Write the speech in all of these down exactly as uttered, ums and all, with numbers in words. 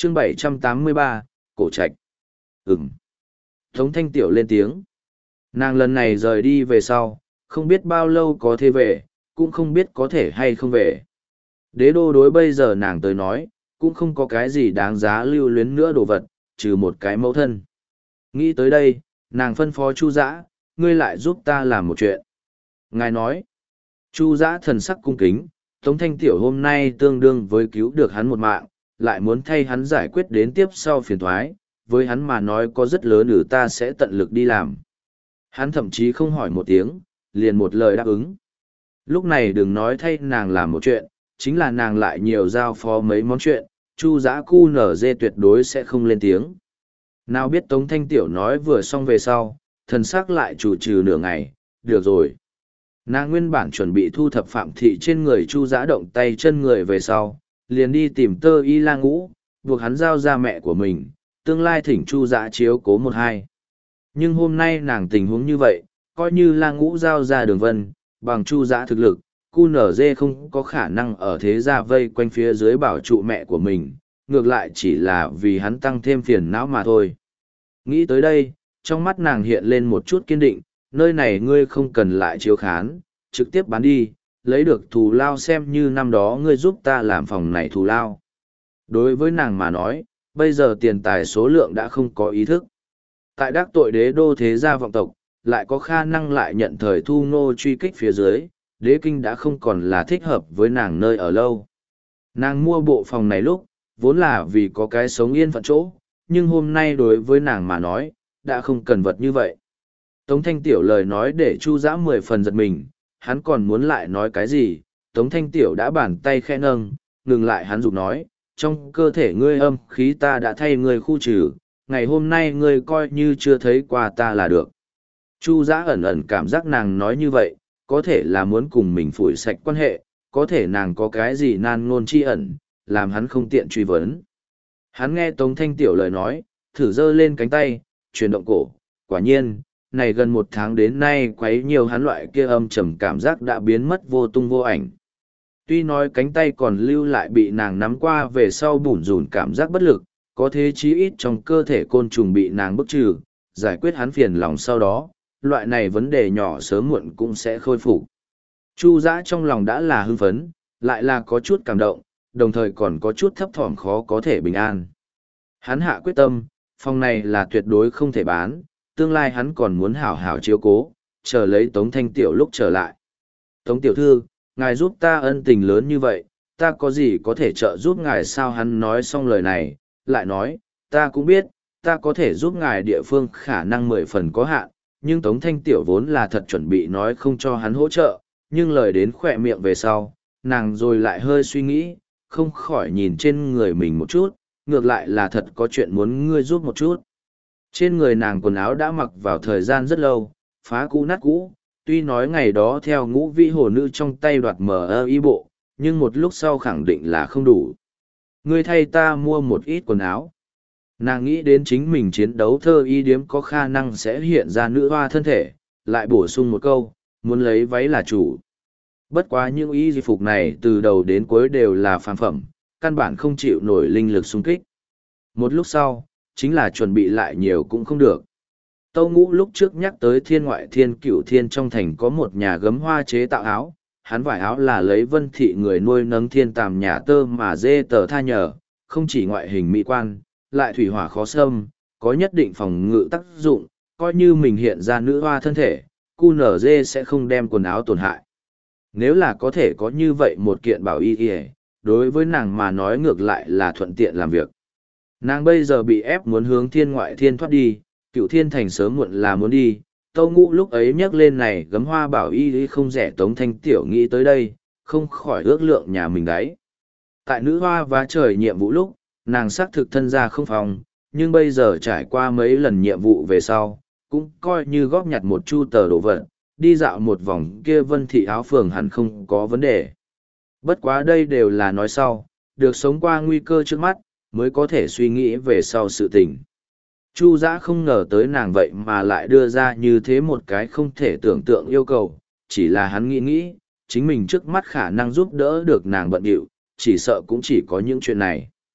chương bảy trăm tám mươi ba, cổ trạch. Ừm. Tống Thanh Tiểu lên tiếng. Nàng lần này rời đi về sau, không biết bao lâu có thể về, cũng không biết có thể hay không về. Đế đô đối bây giờ nàng tới nói, cũng không có cái gì đáng giá lưu luyến nữa đồ vật, trừ một cái mẫu thân. Nghĩ tới đây, nàng phân phó Chu Dã, ngươi lại giúp ta làm một chuyện. Ngài nói, Chu Dã thần sắc cung kính, Tống Thanh Tiểu hôm nay tương đương với cứu được hắn một mạng, lại muốn thay hắn giải quyết đến tiếp sau phiền thoái, với hắn mà nói có rất lớn ử ta sẽ tận lực đi làm. Hắn thậm chí không hỏi một tiếng, liền một lời đáp ứng. Lúc này đừng nói thay nàng làm một chuyện, chính là nàng lại nhiều giao phó mấy món chuyện, Chu Dã cu nở dê tuyệt đối sẽ không lên tiếng. Nào biết Tống Thanh Tiểu nói vừa xong về sau, thần sắc lại chủ trừ nửa ngày, được rồi. Nàng nguyên bản chuẩn bị thu thập phạm thị trên người Chu Dã động tay chân người về sau, liền đi tìm Tơ Y La Ngũ, buộc hắn giao ra mẹ của mình, tương lai thỉnh Chu Dã chiếu cố một hai. Nhưng hôm nay nàng tình huống như vậy, coi như La Ngũ giao ra Đường Vân, bằng Chu Dã thực lực, cu nở dê không có khả năng ở thế gia vây quanh phía dưới bảo trụ mẹ của mình, ngược lại chỉ là vì hắn tăng thêm phiền não mà thôi. Nghĩ tới đây, trong mắt nàng hiện lên một chút kiên định, nơi này ngươi không cần lại chiếu khán, trực tiếp bán đi, lấy được thù lao xem như năm đó ngươi giúp ta làm phòng này thù lao. Đối với nàng mà nói, bây giờ tiền tài số lượng đã không có ý thức. Tại đắc tội đế đô thế gia vọng tộc, lại có khả năng lại nhận thời thu nô truy kích phía dưới, đế kinh đã không còn là thích hợp với nàng nơi ở lâu. Nàng mua bộ phòng này lúc, vốn là vì có cái sống yên phận chỗ, nhưng hôm nay đối với nàng mà nói, đã không cần vật như vậy. Tống Thanh Tiểu lời nói để Chu Dã mười phần giật mình, hắn còn muốn lại nói cái gì, Tống Thanh Tiểu đã bàn tay khẽ nâng, ngừng lại hắn dục nói, trong cơ thể ngươi âm khí ta đã thay ngươi khu trừ, ngày hôm nay ngươi coi như chưa thấy qua ta là được. Chu Dã ẩn ẩn cảm giác nàng nói như vậy, có thể là muốn cùng mình phủi sạch quan hệ, có thể nàng có cái gì nan ngôn chi ẩn, làm hắn không tiện truy vấn. Hắn nghe Tống Thanh Tiểu lời nói, thử giơ lên cánh tay, chuyển động cổ, quả nhiên, này gần một tháng đến nay quấy nhiều hắn loại kia âm trầm cảm giác đã biến mất vô tung vô ảnh. Tuy nói cánh tay còn lưu lại bị nàng nắm qua về sau bủn rủn cảm giác bất lực, có thế chí ít trong cơ thể côn trùng bị nàng bức trừ, giải quyết hắn phiền lòng sau đó, loại này vấn đề nhỏ sớm muộn cũng sẽ khôi phục. Chu Dã trong lòng đã là hưng phấn, lại là có chút cảm động, đồng thời còn có chút thấp thỏm khó có thể bình an. Hắn hạ quyết tâm, phòng này là tuyệt đối không thể bán, tương lai hắn còn muốn hảo hảo chiếu cố, chờ lấy Tống Thanh Tiểu lúc trở lại. Tống Tiểu Thư, ngài giúp ta ân tình lớn như vậy, ta có gì có thể trợ giúp ngài sao? Hắn nói xong lời này, lại nói, ta cũng biết, ta có thể giúp ngài địa phương khả năng mười phần có hạn, nhưng Tống Thanh Tiểu vốn là thật chuẩn bị nói không cho hắn hỗ trợ, nhưng lời đến khỏe miệng về sau, nàng rồi lại hơi suy nghĩ, không khỏi nhìn trên người mình một chút, ngược lại là thật có chuyện muốn ngươi giúp một chút. Trên người nàng quần áo đã mặc vào thời gian rất lâu, phá cũ nát cũ, tuy nói ngày đó theo ngũ vĩ hồ nữ trong tay đoạt mờ ơ y bộ, nhưng một lúc sau khẳng định là không đủ. Ngươi thay ta mua một ít quần áo. Nàng nghĩ đến chính mình chiến đấu thơ y điếm có khả năng sẽ hiện ra nữ hoa thân thể, lại bổ sung một câu, muốn lấy váy là chủ. Bất quá những y di phục này từ đầu đến cuối đều là phàm phẩm, căn bản không chịu nổi linh lực xung kích. Một lúc sau, chính là chuẩn bị lại nhiều cũng không được. Tâu Ngũ lúc trước nhắc tới thiên ngoại thiên cửu thiên trong thành có một nhà gấm hoa chế tạo áo, hắn vải áo là lấy vân thị người nuôi nấng thiên tàm nhà tơ mà dê tờ tha nhờ, không chỉ ngoại hình mỹ quan, lại thủy hỏa khó xâm, có nhất định phòng ngự tác dụng, coi như mình hiện ra nữ hoa thân thể, cu nở dê sẽ không đem quần áo tổn hại. Nếu là có thể có như vậy một kiện bảo y y, đối với nàng mà nói ngược lại là thuận tiện làm việc. Nàng bây giờ bị ép muốn hướng thiên ngoại thiên thoát đi, cựu thiên thành sớm muộn là muốn đi, Tâu Ngũ lúc ấy nhắc lên này gấm hoa bảo y không rẻ. Tống Thanh Tiểu nghĩ tới đây, không khỏi ước lượng nhà mình đấy. Tại nữ hoa vá trời nhiệm vụ lúc, nàng xác thực thân ra không phòng, nhưng bây giờ trải qua mấy lần nhiệm vụ về sau, cũng coi như góp nhặt một chu tờ đồ vật, đi dạo một vòng kia vân thị áo phường hẳn không có vấn đề. Bất quá đây đều là nói sau, được sống qua nguy cơ trước mắt, mới có thể suy nghĩ về sau sự tình. Chu Dã không ngờ tới nàng vậy mà lại đưa ra như thế một cái không thể tưởng tượng yêu cầu, chỉ là hắn nghĩ nghĩ, chính mình trước mắt khả năng giúp đỡ được nàng bận điệu, chỉ sợ cũng chỉ có những chuyện này.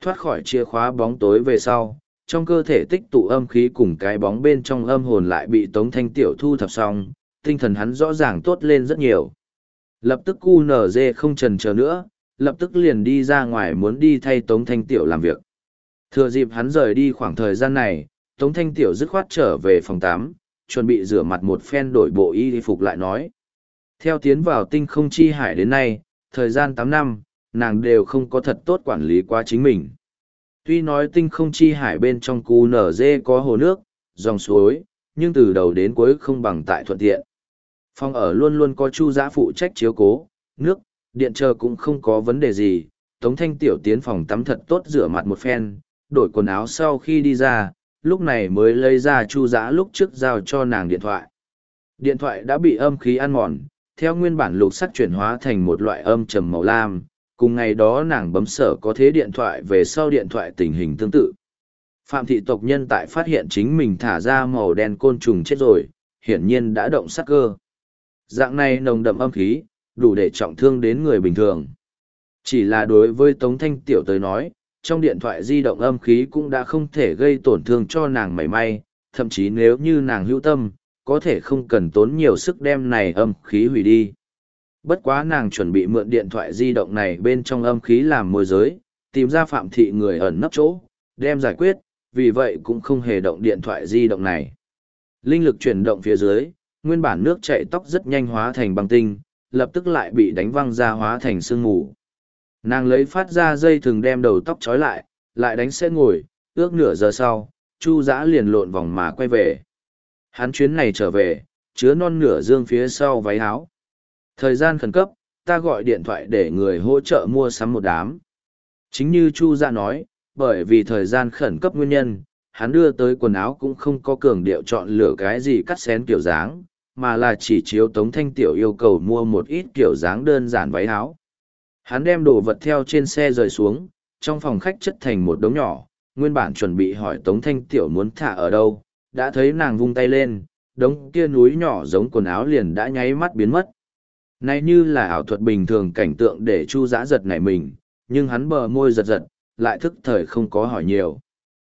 thoát khỏi chìa khóa bóng tối về sau, trong cơ thể tích tụ âm khí cùng cái bóng bên trong âm hồn lại bị Tống Thanh Tiểu thu thập xong, tinh thần hắn rõ ràng tốt lên rất nhiều. Lập tức cu nở dê không chần chờ nữa, lập tức liền đi ra ngoài muốn đi thay Tống Thanh Tiểu làm việc. Thừa dịp hắn rời đi khoảng thời gian này, Tống Thanh Tiểu dứt khoát trở về phòng tắm, chuẩn bị rửa mặt một phen đổi bộ y phục lại nói. Theo tiến vào tinh không chi hải đến nay, thời gian tám năm, nàng đều không có thật tốt quản lý qua chính mình. Tuy nói tinh không chi hải bên trong cu nở dê có hồ nước, dòng suối, nhưng từ đầu đến cuối không bằng tại thuận tiện. Phòng ở luôn luôn có Chu Dã phụ trách chiếu cố, nước, điện chờ cũng không có vấn đề gì. Tống Thanh Tiểu tiến phòng tắm thật tốt rửa mặt một phen, đổi quần áo sau khi đi ra, lúc này mới lấy ra Chu Dã lúc trước giao cho nàng điện thoại. Điện thoại đã bị âm khí ăn mòn, theo nguyên bản lục sắc chuyển hóa thành một loại âm trầm màu lam. Cùng ngày đó nàng bấm sở có thế điện thoại về sau điện thoại tình hình tương tự. Phạm thị tộc nhân tại phát hiện chính mình thả ra màu đen côn trùng chết rồi, hiển nhiên đã động sát cơ. Dạng này nồng đậm âm khí, đủ để trọng thương đến người bình thường. Chỉ là đối với Tống Thanh Tiểu tới nói, trong điện thoại di động âm khí cũng đã không thể gây tổn thương cho nàng mảy may, thậm chí nếu như nàng hữu tâm, có thể không cần tốn nhiều sức đem này âm khí hủy đi. Bất quá nàng chuẩn bị mượn điện thoại di động này bên trong âm khí làm môi giới, tìm ra Phạm thị người ẩn nấp chỗ, đem giải quyết, vì vậy cũng không hề động điện thoại di động này. Linh lực chuyển động phía dưới, nguyên bản nước chảy tóc rất nhanh hóa thành băng tinh, lập tức lại bị đánh văng ra hóa thành sương mù. Nàng lấy phát ra dây thừng đem đầu tóc trói lại, lại đánh xe ngồi, ước nửa giờ sau, Chu Dã liền lộn vòng mà quay về. Hắn chuyến này trở về, chứa non nửa dương phía sau váy áo. Thời gian khẩn cấp, ta gọi điện thoại để người hỗ trợ mua sắm một đám. Chính như Chu Dã nói, bởi vì thời gian khẩn cấp nguyên nhân, hắn đưa tới quần áo cũng không có cường điệu chọn lựa cái gì cắt xén kiểu dáng, mà là chỉ chiếu Tống Thanh Tiểu yêu cầu mua một ít kiểu dáng đơn giản váy áo. Hắn đem đồ vật theo trên xe rời xuống, trong phòng khách chất thành một đống nhỏ, nguyên bản chuẩn bị hỏi Tống Thanh Tiểu muốn thả ở đâu, đã thấy nàng vung tay lên, đống kia núi nhỏ giống quần áo liền đã nháy mắt biến mất. Này như là ảo thuật bình thường cảnh tượng để Chu Dã giật nảy mình, nhưng hắn bờ môi giật giật, lại thức thời không có hỏi nhiều.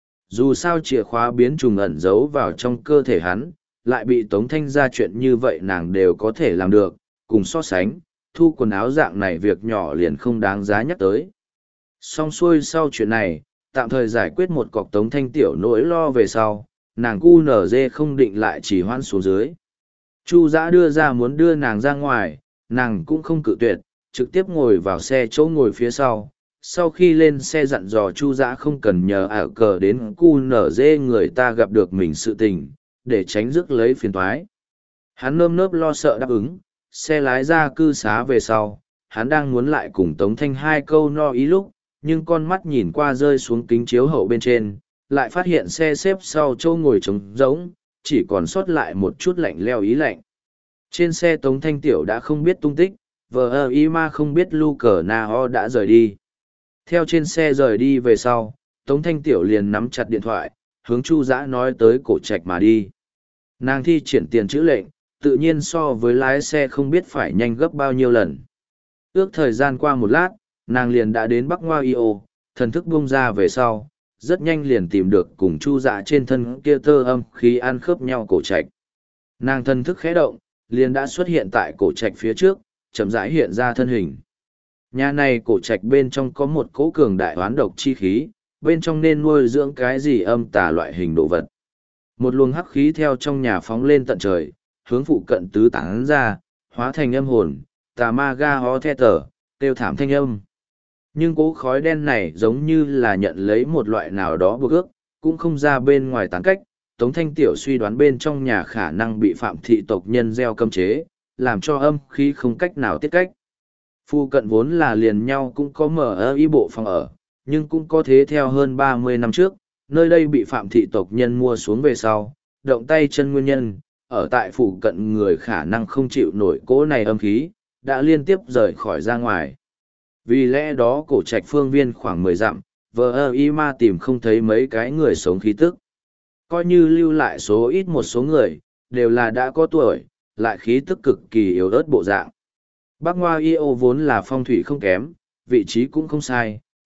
Dù sao chìa khóa biến trùng ẩn giấu vào trong cơ thể hắn, lại bị Tống Thanh ra chuyện như vậy nàng đều có thể làm được, cùng so sánh, thu quần áo dạng này việc nhỏ liền không đáng giá nhắc tới. Xong xuôi sau chuyện này, tạm thời giải quyết một cọc Tống Thanh Tiểu nỗi lo về sau, nàng cu nở dê không định lại chỉ hoan xuống dưới. Chu Dã đưa ra muốn đưa nàng ra ngoài, nàng cũng không cự tuyệt, trực tiếp ngồi vào xe chỗ ngồi phía sau. Sau khi lên xe dặn dò Chu Dã không cần nhờ ảo cờ đến cu nở dê người ta gặp được mình sự tình, để tránh rước lấy phiền toái. Hắn nơm nớp lo sợ đáp ứng, xe lái ra cư xá về sau, hắn đang muốn lại cùng Tống Thanh hai câu no ý lúc, nhưng con mắt nhìn qua rơi xuống kính chiếu hậu bên trên, lại phát hiện xe xếp sau chỗ ngồi trống rỗng, chỉ còn sót lại một chút lạnh leo ý lạnh. Trên xe Tống Thanh Tiểu đã không biết tung tích, vờ ơ y ma không biết lu cờ na ho đã rời đi. Theo trên xe rời đi về sau, Tống Thanh Tiểu liền nắm chặt điện thoại, hướng Chu Dã nói tới cổ trạch mà đi. Nàng thi triển tiền chữ lệnh, tự nhiên so với lái xe không biết phải nhanh gấp bao nhiêu lần. Ước thời gian qua một lát, nàng liền đã đến Bắc Ngoa Yêu, thần thức bung ra về sau, rất nhanh liền tìm được cùng Chu Dã trên thân kia tơ âm khí ăn khớp nhau cổ trạch. Nàng thần thức khẽ động, liền đã xuất hiện tại cổ trạch phía trước, chậm rãi hiện ra thân hình. Nhà này cổ trạch bên trong có một cỗ cường đại hoán độc chi khí, bên trong nên nuôi dưỡng cái gì âm tà loại hình đồ vật. Một luồng hắc khí theo trong nhà phóng lên tận trời, hướng phụ cận tứ tán ra, hóa thành âm hồn, tà ma ga ho the tờ, tiêu thảm thanh âm. Nhưng cỗ khói đen này giống như là nhận lấy một loại nào đó buộc ước, cũng không ra bên ngoài tán cách. Tống Thanh Tiểu suy đoán bên trong nhà khả năng bị phạm thị tộc nhân gieo cấm chế, làm cho âm khí không cách nào tiết cách. Phu cận vốn là liền nhau cũng có mở ở y bộ phòng ở, nhưng cũng có thế theo hơn ba mươi năm trước, nơi đây bị phạm thị tộc nhân mua xuống về sau, động tay chân nguyên nhân, ở tại phủ cận người khả năng không chịu nổi cỗ này âm khí, đã liên tiếp rời khỏi ra ngoài. Vì lẽ đó cổ trạch phương viên khoảng mười dặm, vờ ơ y ma tìm không thấy mấy cái người sống khí tức. Coi như lưu lại số ít một số người, đều là đã có tuổi, lại khí tức cực kỳ yếu ớt bộ dạng. Bắc Ngoa Yêu vốn là phong thủy không kém, vị trí cũng không sai,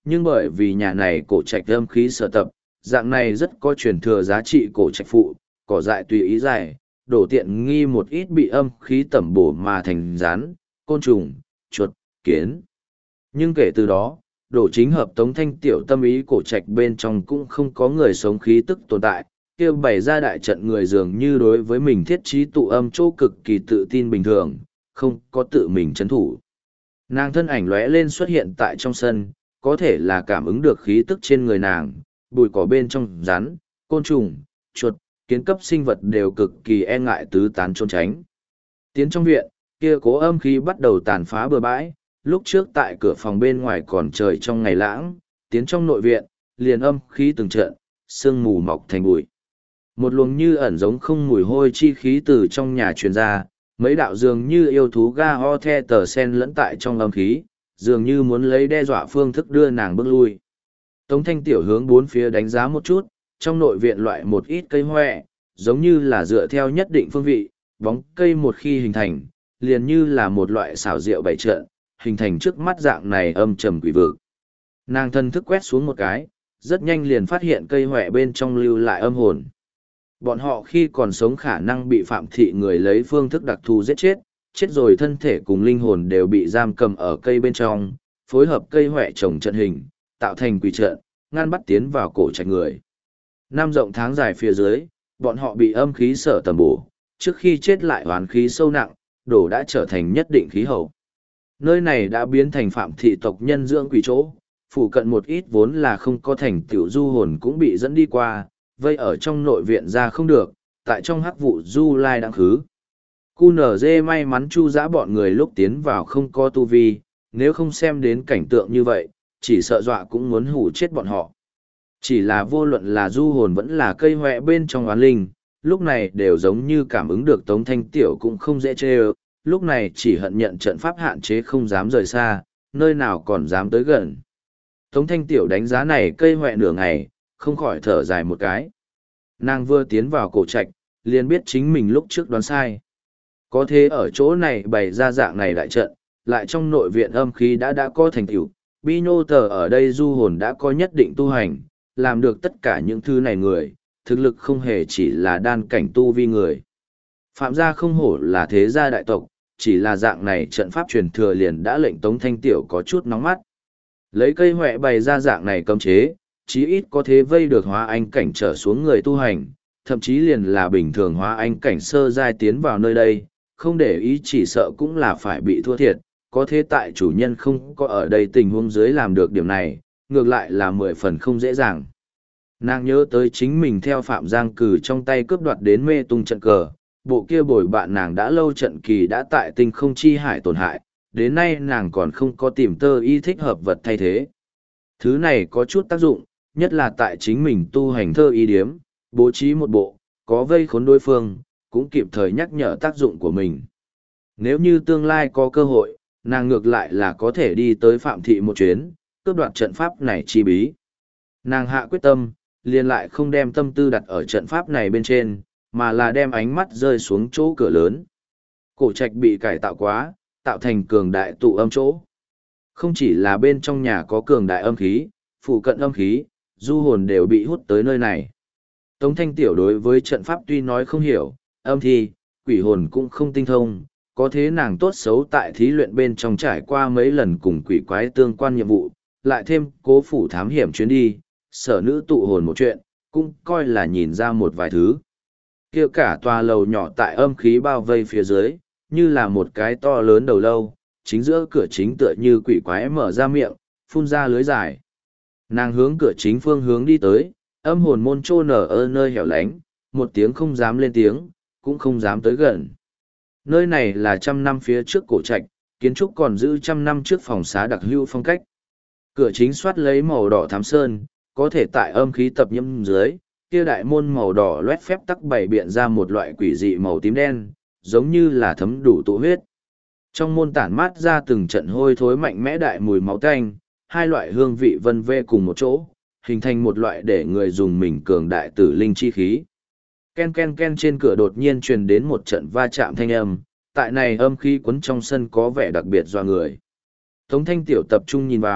nhưng bởi vì nhà này cổ trạch âm khí sở tập, dạng này rất có truyền thừa giá trị cổ trạch phụ, cỏ dại tùy ý dài, đổ tiện nghi một ít bị âm khí tẩm bổ mà thành rán, côn trùng, chuột, kiến. Nhưng kể từ đó, đổ chính hợp Tống Thanh Tiểu tâm ý cổ trạch bên trong cũng không có người sống khí tức tồn tại, kêu bày ra đại trận người dường như đối với mình thiết trí tụ âm chỗ cực kỳ tự tin bình thường, không có tự mình chấn thủ. Nàng thân ảnh lóe lên xuất hiện tại trong sân, có thể là cảm ứng được khí tức trên người nàng, bụi cỏ bên trong rắn, côn trùng, chuột, kiến cấp sinh vật đều cực kỳ e ngại tứ tán trốn tránh. Tiến trong viện, kia cố âm khí bắt đầu tàn phá bừa bãi, lúc trước tại cửa phòng bên ngoài còn trời trong ngày lãng, tiến trong nội viện, liền âm khí từng trận, sương mù mọc thành bụi. Một luồng như ẩn giống không mùi hôi chi khí từ trong nhà truyền ra, mấy đạo dường như yêu thú ga ho the tờ sen lẫn tại trong âm khí, dường như muốn lấy đe dọa phương thức đưa nàng bước lui. Tống Thanh Tiểu hướng bốn phía đánh giá một chút, trong nội viện loại một ít cây hoẹ, giống như là dựa theo nhất định phương vị, bóng cây một khi hình thành, liền như là một loại xảo diệu bày trận, hình thành trước mắt dạng này âm trầm quỷ vực. Nàng thân thức quét xuống một cái, rất nhanh liền phát hiện cây hoẹ bên trong lưu lại âm hồn. Bọn họ khi còn sống khả năng bị phạm thị người lấy phương thức đặc thù giết chết, chết rồi thân thể cùng linh hồn đều bị giam cầm ở cây bên trong, phối hợp cây hoẹ trồng trận hình, tạo thành quỷ trận, ngăn bắt tiến vào cổ trạch người. Năm rộng tháng dài phía dưới, bọn họ bị âm khí sở tầm bổ, trước khi chết lại hoàn khí sâu nặng, đổ đã trở thành nhất định khí hậu. Nơi này đã biến thành phạm thị tộc nhân dưỡng quỷ chỗ, phụ cận một ít vốn là không có thành tiểu du hồn cũng bị dẫn đi qua, vây ở trong nội viện ra không được, tại trong hắc vụ du lai đang khứ. Cu nở dê may mắn chu dã bọn người lúc tiến vào không có tu vi, nếu không xem đến cảnh tượng như vậy, chỉ sợ dọa cũng muốn hủ chết bọn họ. Chỉ là vô luận là du hồn vẫn là cây hoẹ bên trong oán linh, lúc này đều giống như cảm ứng được Tống Thanh Tiểu cũng không dễ chê ơ, lúc này chỉ hận nhận trận pháp hạn chế không dám rời xa, nơi nào còn dám tới gần. Tống Thanh Tiểu đánh giá này cây hoẹ nửa ngày, không khỏi thở dài một cái. Nàng vừa tiến vào cổ trạch, liền biết chính mình lúc trước đoán sai. Có thế ở chỗ này bày ra dạng này đại trận, lại trong nội viện âm khí đã đã có thành tựu, bi nô tờ ở đây du hồn đã có nhất định tu hành, làm được tất cả những thứ này người, thực lực không hề chỉ là đan cảnh tu vi người. Phạm gia không hổ là thế gia đại tộc, chỉ là dạng này trận pháp truyền thừa liền đã lệnh Tống Thanh Tiểu có chút nóng mắt. Lấy cây hoẹ bày ra dạng này cấm chế, chí ít có thế vây được hóa anh cảnh trở xuống người tu hành, thậm chí liền là bình thường hóa anh cảnh sơ giai tiến vào nơi đây, không để ý chỉ sợ cũng là phải bị thua thiệt, có thế tại chủ nhân không có ở đây tình huống dưới làm được điểm này, ngược lại là mười phần không dễ dàng. Nàng nhớ tới chính mình theo Phạm Giang Cử trong tay cướp đoạt đến mê tung trận cờ, bộ kia bồi bạn nàng đã lâu trận kỳ đã tại tinh không chi hải tổn hại, đến nay nàng còn không có tìm tơ y thích hợp vật thay thế. Thứ này có chút tác dụng, nhất là tại chính mình tu hành thơ y điếm, bố trí một bộ, có vây khốn đối phương, cũng kịp thời nhắc nhở tác dụng của mình. Nếu như tương lai có cơ hội, nàng ngược lại là có thể đi tới Phạm Thị một chuyến, cướp đoạt trận pháp này chi bí. Nàng hạ quyết tâm, liền lại không đem tâm tư đặt ở trận pháp này bên trên, mà là đem ánh mắt rơi xuống chỗ cửa lớn. Cổ trạch bị cải tạo quá, tạo thành cường đại tụ âm chỗ. Không chỉ là bên trong nhà có cường đại âm khí, phụ cận âm khí, du hồn đều bị hút tới nơi này. Tống Thanh Tiểu đối với trận pháp tuy nói không hiểu, âm thi, quỷ hồn cũng không tinh thông, có thế nàng tốt xấu tại thí luyện bên trong trải qua mấy lần cùng quỷ quái tương quan nhiệm vụ, lại thêm cố phủ thám hiểm chuyến đi, sở nữ tụ hồn một chuyện, cũng coi là nhìn ra một vài thứ. Kia cả tòa lầu nhỏ tại âm khí bao vây phía dưới, như là một cái to lớn đầu lâu, chính giữa cửa chính tựa như quỷ quái mở ra miệng, phun ra lưới dài. Nàng hướng cửa chính phương hướng đi tới, âm hồn môn trô nở ở nơi hẻo lánh, một tiếng không dám lên tiếng, cũng không dám tới gần. Nơi này là trăm năm phía trước cổ trạch, kiến trúc còn giữ trăm năm trước phòng xá đặc hữu phong cách. Cửa chính soát lấy màu đỏ thám sơn, có thể tại âm khí tập nhiễm dưới, kia đại môn màu đỏ loét phép tắc bày biện ra một loại quỷ dị màu tím đen, giống như là thấm đủ tụ huyết. Trong môn tản mát ra từng trận hôi thối mạnh mẽ đại mùi máu tanh, hai loại hương vị vân vê cùng một chỗ, hình thành một loại để người dùng mình cường đại tử linh chi khí. Ken ken ken trên cửa đột nhiên truyền đến một trận va chạm thanh âm, tại này âm khí quấn trong sân có vẻ đặc biệt doa người. Tống Thanh Tiểu tập trung nhìn vào,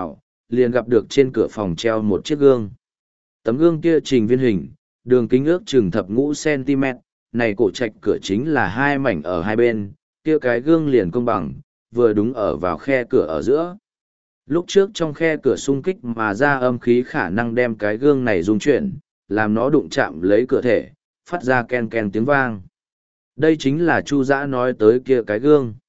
liền gặp được trên cửa phòng treo một chiếc gương. Tấm gương kia trình viên hình, đường kính ước chừng thập ngũ cm, này cổ trạch cửa chính là hai mảnh ở hai bên, kia cái gương liền công bằng, vừa đúng ở vào khe cửa ở giữa. Lúc trước trong khe cửa xung kích mà ra âm khí khả năng đem cái gương này rung chuyển, làm nó đụng chạm lấy cửa thể, phát ra ken ken tiếng vang. Đây chính là Chu Dã nói tới kia cái gương.